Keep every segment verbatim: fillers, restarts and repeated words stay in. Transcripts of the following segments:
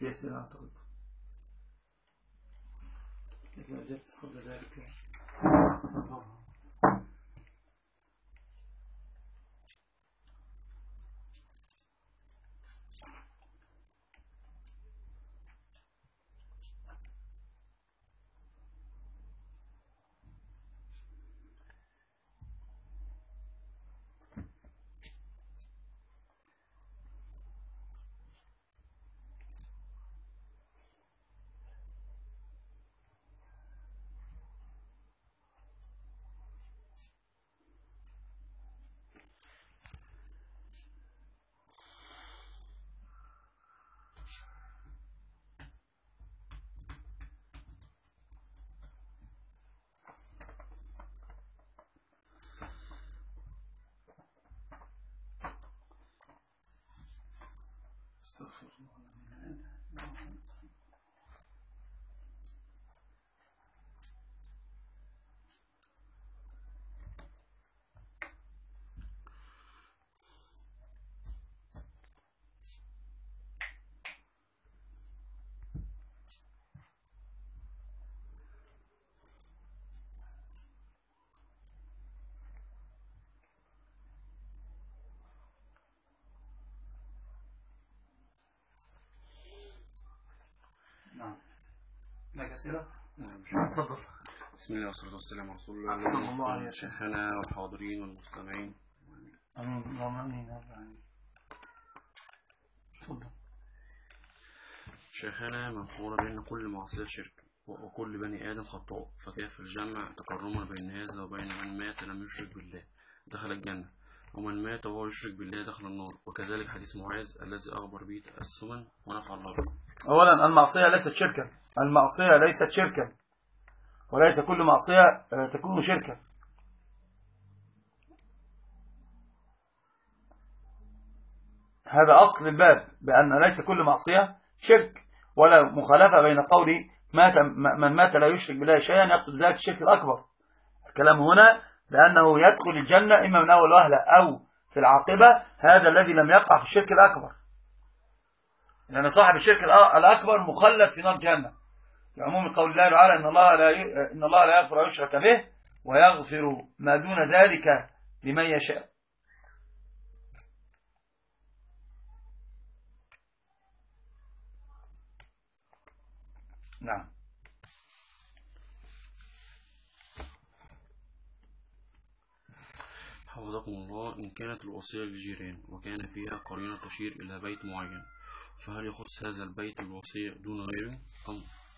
في أسئلة أعتقد إذا أجبت قبل ذلك. استغفر الله. نعم. لك أسئلة؟ نعم. تفضل. بسم الله والصلاة والسلام على رسول الله. شيخنا والحاضرين والمستمعين. آمين. اللهم آمين. تفضل. شيخنا مفهوم بأن كل معصية شرك وكل بني آدم خطاء، فكيف الجمع تكرما بين هذا وبين من مات لم يشرك بالله دخل الجنة، ومن مات وهو يشرك بالله دخل النار، وكذلك حديث معاذ الذي أخبر به تأسما ونفع الله به. أولا المعصية ليست شركا، المعصية ليست شركا، وليس كل معصية تكون شركا. هذا أصل الباب، بأن ليس كل معصية شرك، ولا مخالفة بين قولي مات من مات لا يشرك بالله شيئا يقصد ذلك الشرك الأكبر. الكلام هنا بأنه يدخل الجنة إما من أول وهلة أو في العاقبة، هذا الذي لم يقع في الشرك الأكبر، لأن صاحب الشرك الأكبر مخلد في نار جهنم، لعموم قول الله تعالى إن الله لا إن الله لا يغفر يشرك به ويغفر ما دون ذلك لمن يشاء. نعم. حفظكم الله، إن كانت الوصية للجيران وكان فيها قرينة تشير إلى بيت معين، فهل يخص هذا البيت بالوصية دون غيره أم؟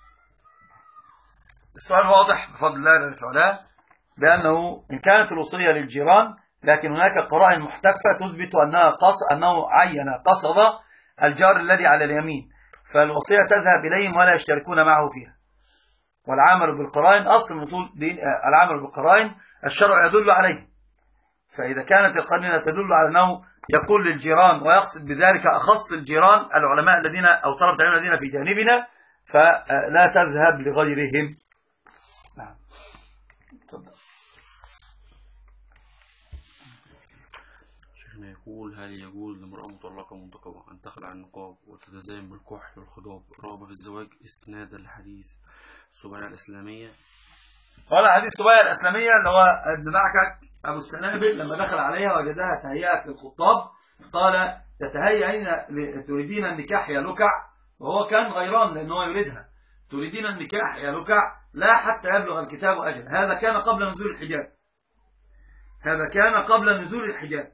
السؤال واضح بفضل الله تعالى، بأنه إن كانت الوصية للجيران لكن هناك قرائن محتفة تثبت أنها قص أنه عين قصد الجار الذي على اليمين، فالوصية تذهب إليهم ولا يشتركون معه فيها. والعمل بالقرائن أصل من العمل بالقرائن الشرع يدل عليه، فإذا كانت القرينة تدل على أنه يقول للجيران ويقصد بذلك أخص الجيران العلماء الذين أو طلبة العلم الذين في جانبنا، فلا تذهب لغيرهم. نعم. تفضل. شيخنا يقول هل يجوز لامرأة مطلقة منتقبة أن تخلع النقاب وتتزين بالكحل والخضاب رغبة في الزواج استنادا لحديث السبيعة الإسلامية؟ قال حديث السبيعة الإسلامية اللي هو ابن معكك أبو السنابل لما دخل عليها وجدها تهيئت للخطاب قال تتهيئين تريدين النكاح يا لكع، وهو كان غيران لأنه يريدها. تريدين النكاح يا لكع لا حتى يبلغ الكتاب أجل. هذا كان قبل نزول الحجاب، هذا كان قبل نزول الحجاب.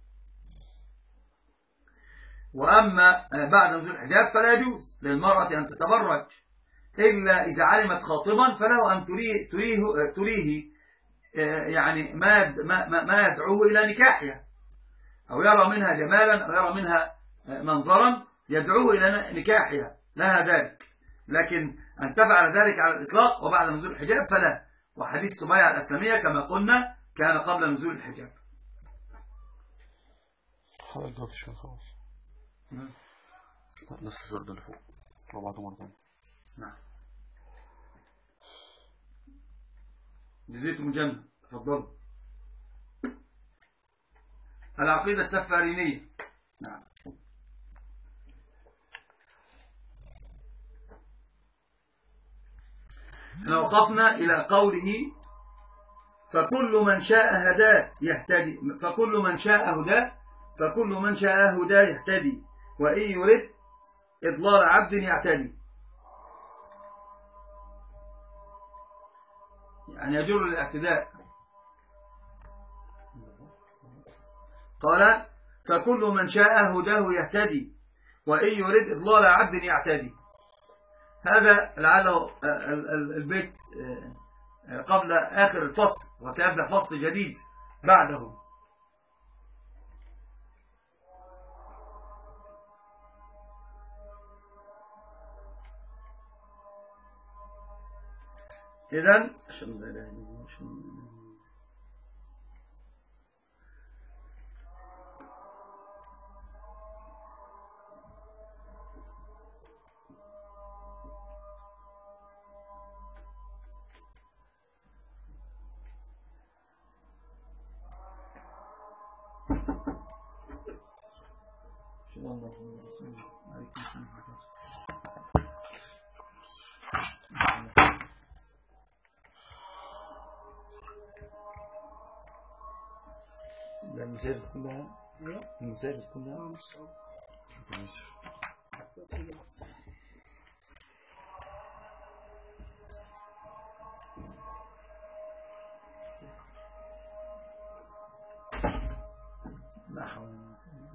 وأما بعد نزول الحجاب فلا يجوز للمرأة أن تتبرج إلا إذا علمت خاطبا فله أن تريه, تريه, تريه يعني ما ما يدعوه إلى نكاحها، أو يرى منها جمالا أو يرى منها منظرا يدعوه إلى نكاحها، لها ذلك. لكن أن تفعل ذلك على الإطلاق وبعد نزول الحجاب فلا. وحديث السبيعة الإسلامية كما قلنا كان قبل نزول الحجاب. حضرتك جاوبت شوية خلاص. نفس السؤال ده اللي فوق ربعته مرتين. نعم. جزيتم الجنة. تفضلوا. العقيدة السفارينية. نعم. احنا وقفنا إلى قوله فكل من شاء هداه يهتدي، فكل من شاء هداه فكل من شاء هداه يهتدي، وإن يرد إضلال عبد يعتدي، يعني يجر الاعتداء. قال فكل من شاء هداه يهتدي، وإن يرد إضلال عبد يعتدي. هذا لعله البيت قبل آخر الفصل، وسيبدأ فصل جديد بعده. إذن المسافة كلها المسافة كلها لا حول.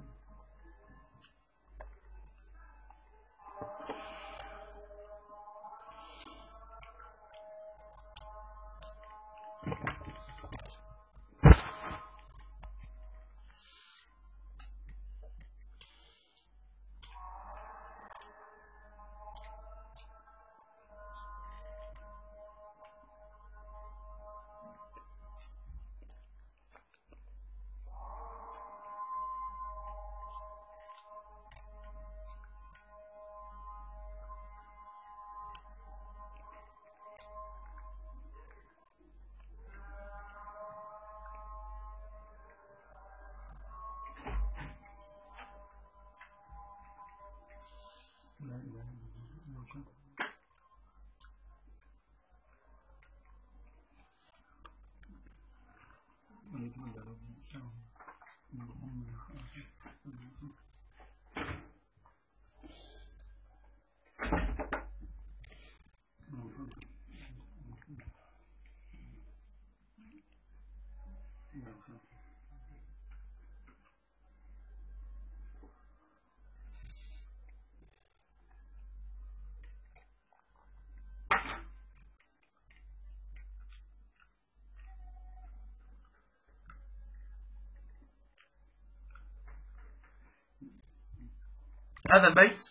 هذا البيت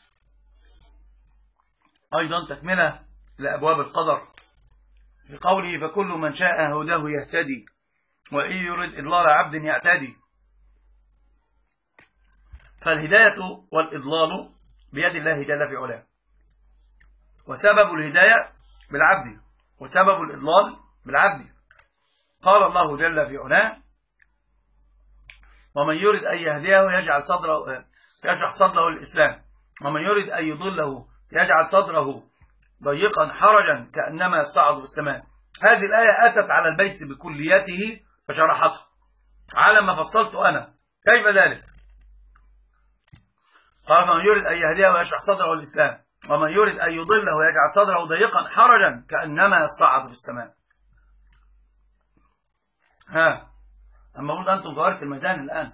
أيضا تكملة لأبواب القدر في قوله فكل من شاء هداه يهتدي، وإن يرد إضلال عبد يعتدي. فالهداية والإضلال بيد الله جل في علاه، وسبب الهداية بالعبد وسبب الإضلال بالعبد. قال الله جل في علاه ومن يرد أن يهديه يجعل صدره يجعل صدره للإسلام، ومن يرد أن يضله يجعل صدره ضيقا حرجا كأنما يصعد في السماء. هذه الآية أتت على البيت بكليته فشرحته على ما فصلت أنا. كيف ذلك؟ قال فمن يرد أن يهديه ويشرح صدره للإسلام، ومن يرد أن يضله ويجعل صدره ضيقا حرجا كأنما يصعد في السماء. ها أما المفروض أنتم في وارث الميدان الآن.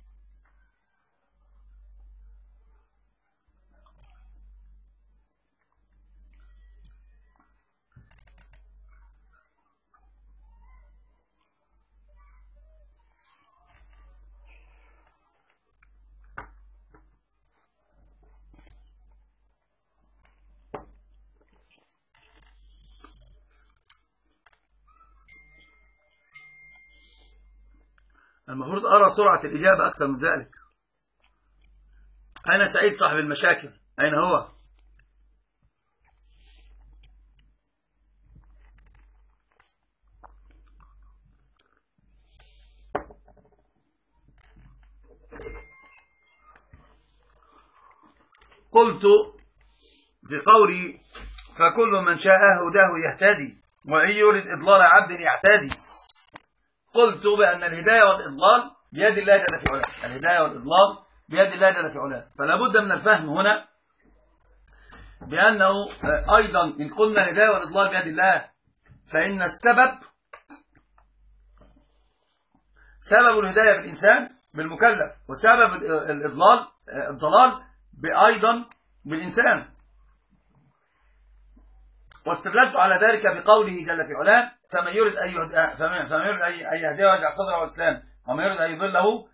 المفروض أرى سرعة الإجابة أكثر من ذلك. أين سعيد صاحب المشاكل؟ أين هو؟ قلت في قولي فكل من شاء هداه يهتدي وإن يرد إضلال عبد يعتدي. قلت بأن الهداية والإضلال بيد الله جل في علاه، الهداية والإضلال بيد الله جل في علاه. فلا بد من الفهم هنا بأنه أيضا إن قلنا الهداية والإضلال بيد الله فإن السبب سبب الهداية بالإنسان بالمكلف، وسبب الإضلال الضلال أيضا بالإنسان. واستدللت على ذلك بقوله جل في علاه فمن يرد أن يهديه ويجعل صدره الإسلام ومن يرد أن يضله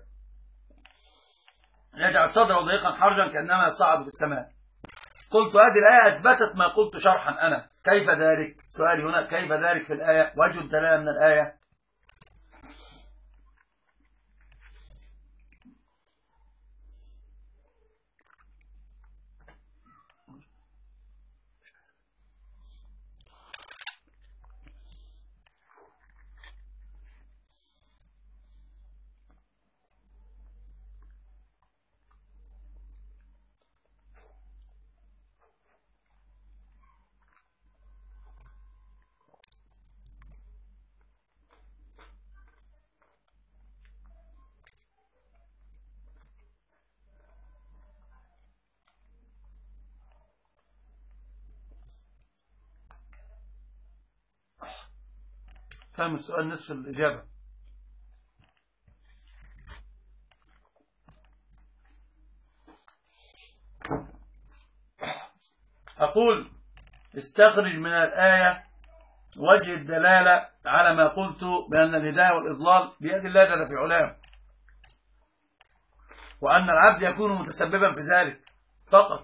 يجعل صدره ضيقا حرجا كأنما يصعد في السماء. قلت هذه الآية أثبتت ما قلت شرحا أنا. كيف ذلك؟ سؤالي هنا كيف ذلك في الآية؟ وجه الدلالة من الآية. فهم السؤال نصف الإجابة. أقول استخرج من الآية وجه الدلالة على ما قلت بأن الهداية والإضلال بيد الله جل في علاه، وأن العبد يكون متسببا في ذلك فقط.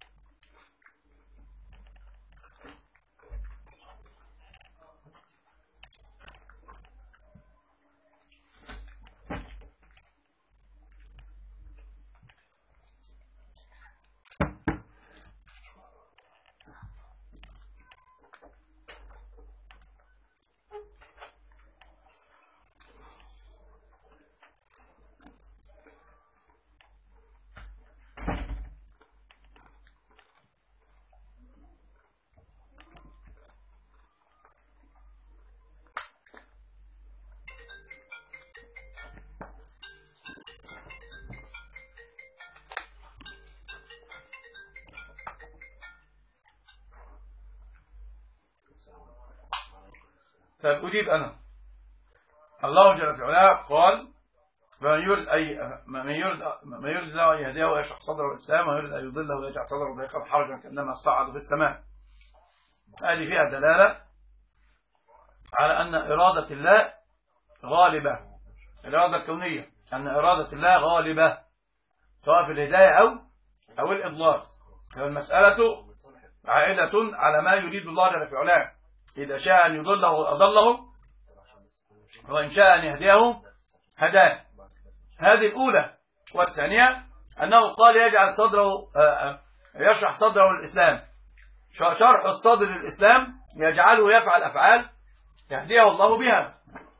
فأجيب أنا. الله جل في علاه قال من يرد أي من يرد من يرد الله أن يهديه ويشرح صدره الإسلام ومن يرد أن يضله ويجعل صدره ضيقا حرجا كأنما يصعد في السماء. هذه فيها دلالة على أن إرادة الله غالبة، الإرادة الكونية، أن إرادة الله غالبة سواء في الهداية أو أو الإضلال. فالمسألة عائدة على ما يريد الله جل في علاه. إذا شاء أن يضله أضله وإن شاء أن يهديه هداه. هذه الأولى. والثانية أنه قال يجعل صدره يشرح صدره للإسلام. شرح الصدر للإسلام يجعله يفعل أفعال يهديه الله بها.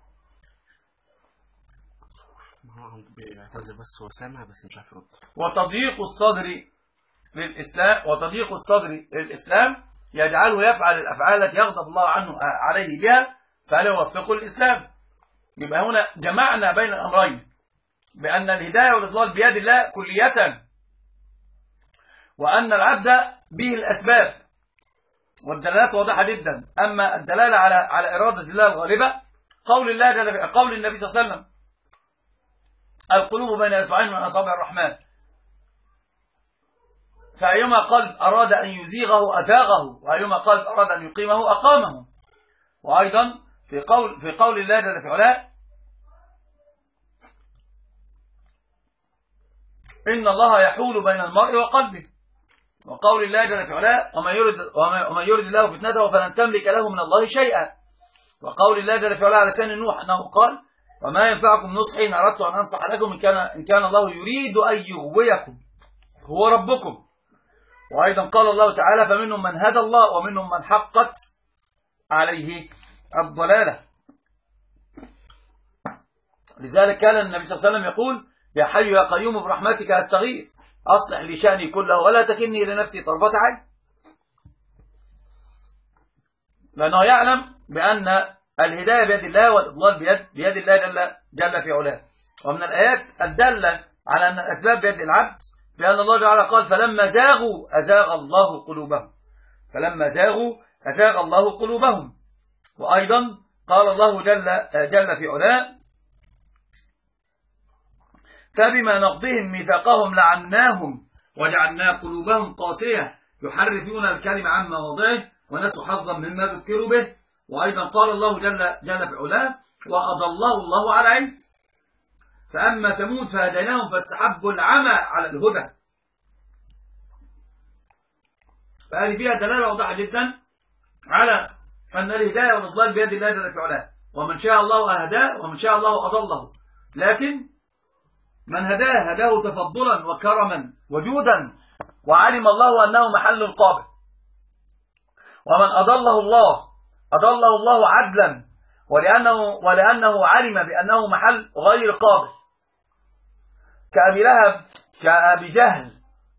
بيعتذر بس هو سامع بس مش عارف يرد. وتضييق الصدر للإسلام وتضييق الصدر للإسلام يجعله يفعل الأفعال التي يغضب الله عنه عليه بها فلا يوفقه الإسلام. يبقى هنا جمعنا بين الأمرين بأن الهداية والإضلال بيد الله كلية، وأن العبد به الأسباب، والدلالات واضحة جدا. أما الدلالة على على إرادة الله الغالبة قول الله جل وعلا، قول النبي صلى الله عليه وسلم القلوب بين إصبعين من أصابع الرحمن، فأيما قلب أراد أن يزيغه أزاغه، وأيما قلب أراد أن يقيمه أقامه. وأيضا في قول في قول الله جل في علاه إن الله يحول بين المرء وقلبه، وقول الله جل في علاه ومن يرد ومن يرد الله فتنته فلن تملك له من الله شيئا. وقول الله جل في علاه على لسان نوح أنه قال وما ينفعكم نصحي إن أردت أن أنصح لكم إن كان إن كان الله يريد أن يغويكم هو ربكم. وأيضا قال الله تعالى فمنهم من هدى الله ومنهم من حقت عليه الضلالة. لذلك كان النبي صلى الله عليه وسلم يقول يا حي يا قيوم برحمتك أستغيث أصلح لي شأني كله ولا تكلني إلى نفسي طرفة عين. لأنه يعلم بأن الهداية بيد الله والإضلال بيد, بيد الله جل, جل في علاه. ومن الآيات الدالة على أن الأسباب بيد العبد بأن الله تعالى قال فلما زاغوا أزاغ الله قلوبهم، فلما زاغوا أزاغ الله قلوبهم. وأيضا قال الله جل, جل في علاه فبما نقضهم ميثاقهم لعناهم وجعلنا قلوبهم قاسية يحرفون الكلم عن مواضعه ونسوا حظا مما ذكروا به. وأيضا قال الله جل, جل في علاه وأضله الله على علم فأما ثمود فهديناهم فاستحبوا العمى على الهدى. فهذه فيها دلالة واضحة جدا على أن الهداية والإضلال بيد الله جل في علاه، ومن شاء الله أهداه ومن شاء الله أضله، لكن من هداه هداه تفضلا وكرما وجودا وعلم الله أنه محل قابل، ومن أضله الله أضله الله عدلا ولأنه, ولأنه علم بأنه محل غير قابل، كأبي لهب كأبي جهل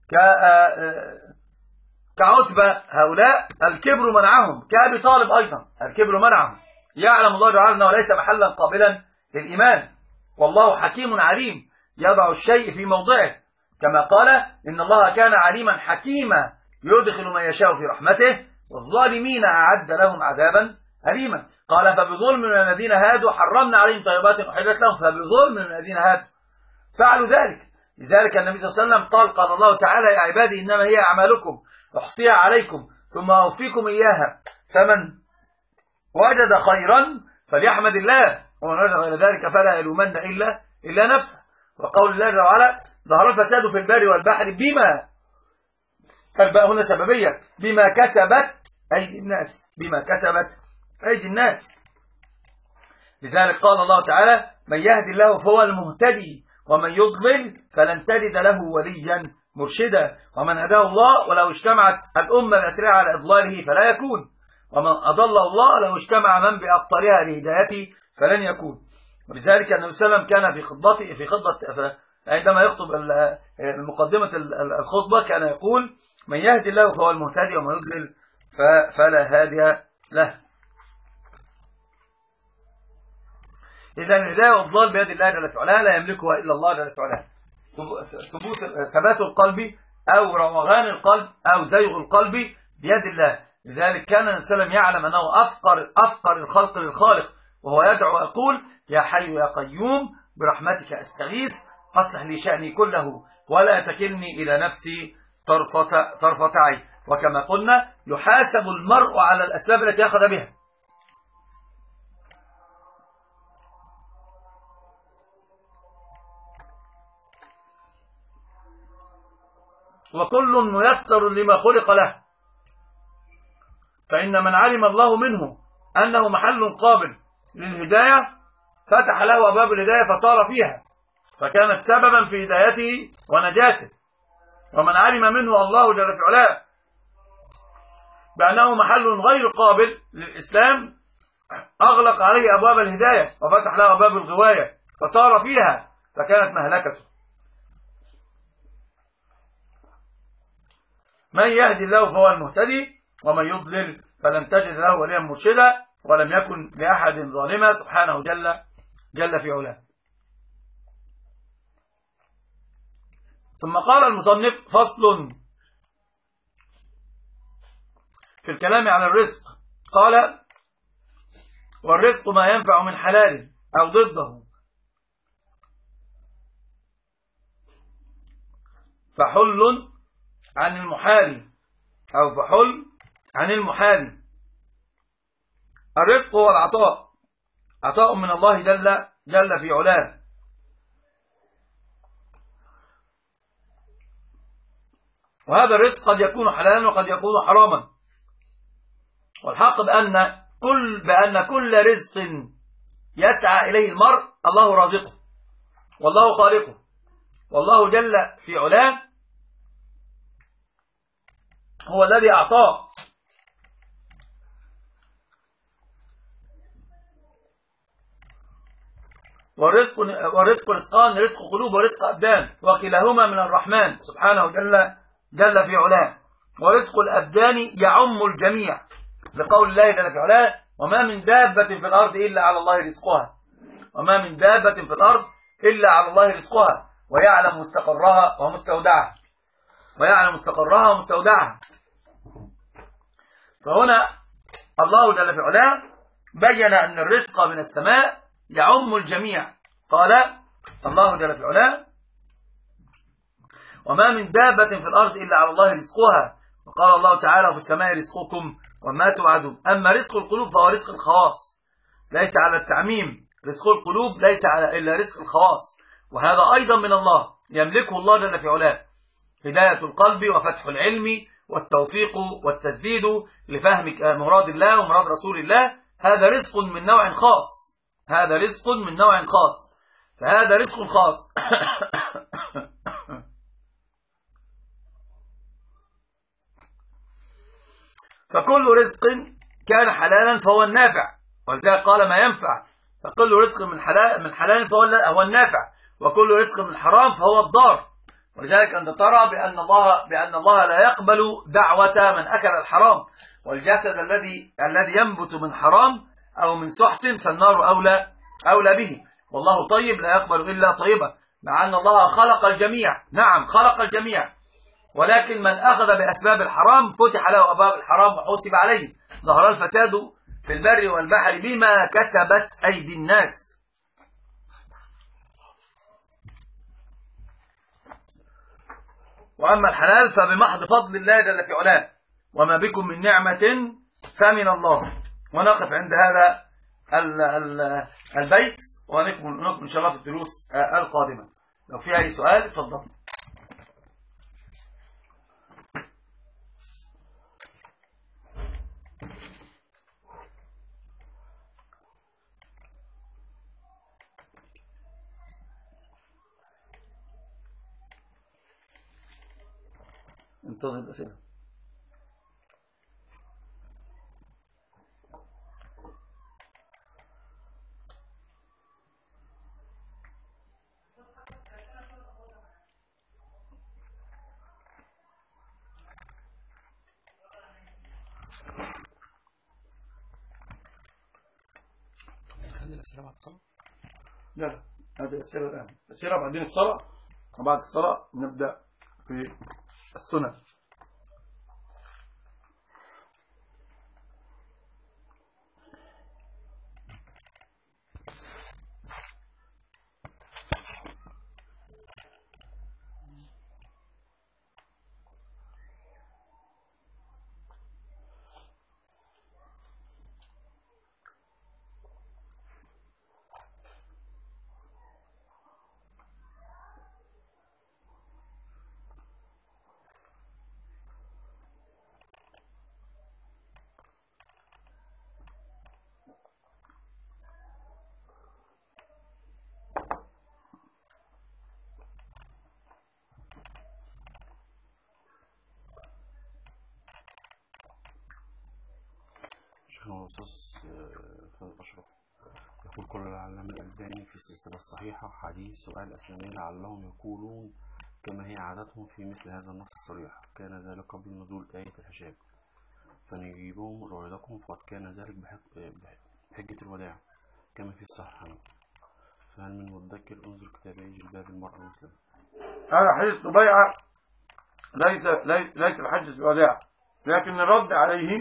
كعتبة، هؤلاء الكبر منعهم، كأبي طالب أيضا الكبر منعهم. يعلم الله تعالى أنه ليس محلا قابلا للإيمان، والله حكيم عليم يضع الشيء في موضعه، كما قال إن الله كان عليما حكيما يدخل من يشاء في رحمته والظالمين أعد لهم عذابا أليما. قال فبظلم من الذين هادوا حرمنا عليهم طيبات أحلت لهم، فبظلم من الذين هادوا فعلوا ذلك. لذلك النبي صلى الله عليه وسلم قال قال الله تعالى يا عبادي إنما هي أعمالكم أحصيها عليكم ثم أوفيكم إياها، فمن وجد خيرا فليحمد الله ومن وجد غير ذلك فلا يلومن إلا إلا نفسه. وقول الله تعالى ظهر الفساد في البر والبحر بما، الباء هنا سببية، بما كسبت أيدي الناس، بما كسبت أيدي الناس. لذلك قال الله تعالى من يهدي الله فهو المهتدي ومن يضلل فلن تجد له وليا مرشدا. ومن هداه الله ولو اجتمعت الأمة الأسرع على إضلاله فلا يكون، ومن أضل الله لو اجتمع من بأقطارها لهدايته فلن يكون. ولذلك النبي صلى الله عليه وسلم كان في خطبته في خطبة عندما يخطب مقدمة الخطبة كان يقول من يهدي الله فهو المهتدي ومن يضلل فلا هادي له. إذا الهداية والضلال بيد الله جل وعلا لا يملكها إلا الله جل وعلا. ثبوت ثبات القلب أو روغان القلب أو زيغ القلب بيد الله. لذلك كان النبي صلى الله عليه وسلم يعلم أنه أفقر أفقر الخلق للخالق، وهو يدعو ويقول يا حي يا قيوم برحمتك أستغيث أصلح لي شأني كله ولا تكلني إلى نفسي طرفة طرفة عين. وكما قلنا يحاسب المرء على الأسباب التي أخذ بها، وكل ميسر لما خلق له. فإن من علم الله منه أنه محل قابل للهداية فتح له أبواب الهداية فصار فيها فكانت سببا في هدايته ونجاته. ومن علم منه الله جل في علاه بأنه محل غير قابل للإسلام أغلق عليه أبواب الهداية وفتح له أبواب الغواية فصار فيها فكانت مهلكته. من يهدي الله فهو المهتدي ومن يضلل فلن تجد له وليا مرشدا ولم يكن لأحد ظالما سبحانه جل جل في علاه. ثم قال المصنف فصل في الكلام على الرزق. قال والرزق ما ينفع من حلال أو ضده فحل عن المحال أو فحل عن المحال. الرزق هو العطاء، عطاء من الله جل جل في علاه، وهذا الرزق قد يكون حلالا وقد يكون حراما. والحق بأن كل بأن كل رزق يسعى إليه المرء الله رازقه والله خالقه، والله جل في علاه هو الذي أعطاه. والرزق والرزق رزقان، رزق قلوب ورزق أبدان، وكلاهما من الرحمن سبحانه جل جل في علاه. ورزق الأبدان يعم الجميع لقول الله جل في علاه وما من دابة في الأرض إلا على الله رزقها، وما من دابة في الأرض إلا على الله رزقها ويعلم مستقرها ومستودعها، ويعلم مستقرها ومستودعها. فهنا الله جل في علاه بين أن الرزق من السماء يعم الجميع. قال الله جل في علاه وما من دابة في الأرض إلا على الله رزقها، وقال الله تعالى في السماء رزقكم وما توعدون. أما رزق القلوب فهو رزق الخواص، ليس على التعميم. رزق القلوب ليس على إلا رزق الخواص، وهذا أيضا من الله يملكه الله جل في علاه، هداية القلب وفتح العلم والتوفيق والتسديد لفهم مراد الله ومراد رسول الله. هذا رزق من نوع خاص، هذا رزق من نوع خاص، فهذا رزق خاص. فكل رزق كان حلالا فهو النافع، ولذلك قال ما ينفع. فكل رزق من حلال من حلال فهو هو النافع، وكل رزق من حرام فهو الضار. ولذلك أنت ترى بأن الله بأن الله لا يقبل دعوة من أكل الحرام، والجسد الذي الذي ينبت من حرام أو من سحت فالنار أولى أولى به. والله طيب لا يقبل إلا طيبا، مع أن الله خلق الجميع. نعم خلق الجميع، ولكن من أخذ بأسباب الحرام فتح له أبواب الحرام وحوسب عليه. ظهر الفساد في البر والبحر بما كسبت أيدي الناس. وأما الحلال فبمحض فضل الله جل في علاه، وما بكم من نعمة فمن الله. ونقف عند هذا البيت ونكمل إن شاء الله في الدروس القادمة. لو في أي سؤال اتفضل. انتظر الأسئلة. هذه الأسئلة بعد الصلاة؟ لا لا، هذه الأسئلة الآن. الأسئلة بعدين الصلاة، وبعد الصلاة نبدأ في السنن. شيخنا الأستاذ فهد أشرف يقول كل العلامة الألباني في السلسلة الصحيحة حديث سؤال أسلامي لعلهم يقولون كما هي عادتهم في مثل هذا النص الصريح كان ذلك قبل نزول آية الحجاب، فنجيبهم رويدكم فقد كان ذلك بحجة الوداع كما في الصحيح. فهل من مذكر انظر كتابي جلباب المرأة المسلمة؟ هذا حديث بيعة ليس ليس بحجة الوداع، لكن الرد عليهم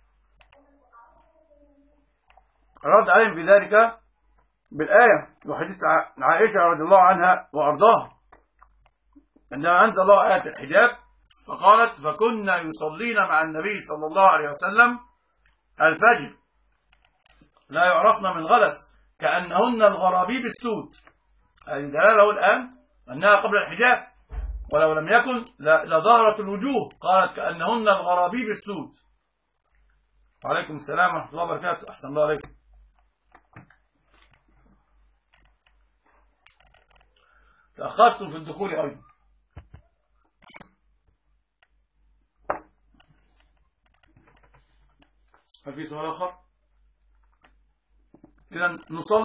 رد عليهم بذلك بالآية وحديث عائشة رضي الله عنها وأرضاها عندما أنزل الله آية الحجاب فقالت فكنا يصلين مع النبي صلى الله عليه وسلم الفجر لا يعرفن من غلس كأنهن الغرابيب السود. هذه دلالة الآن أنها قبل الحجاب، ولو لم يكن لظهرت الوجوه. قالت كأنهن الغرابيب السود. وعليكم السلام ورحمة الله وبركاته. أحسن الله عليكم. تأخرتم في الدخول أيضا. هل في سؤال آخر؟ إذا نصلي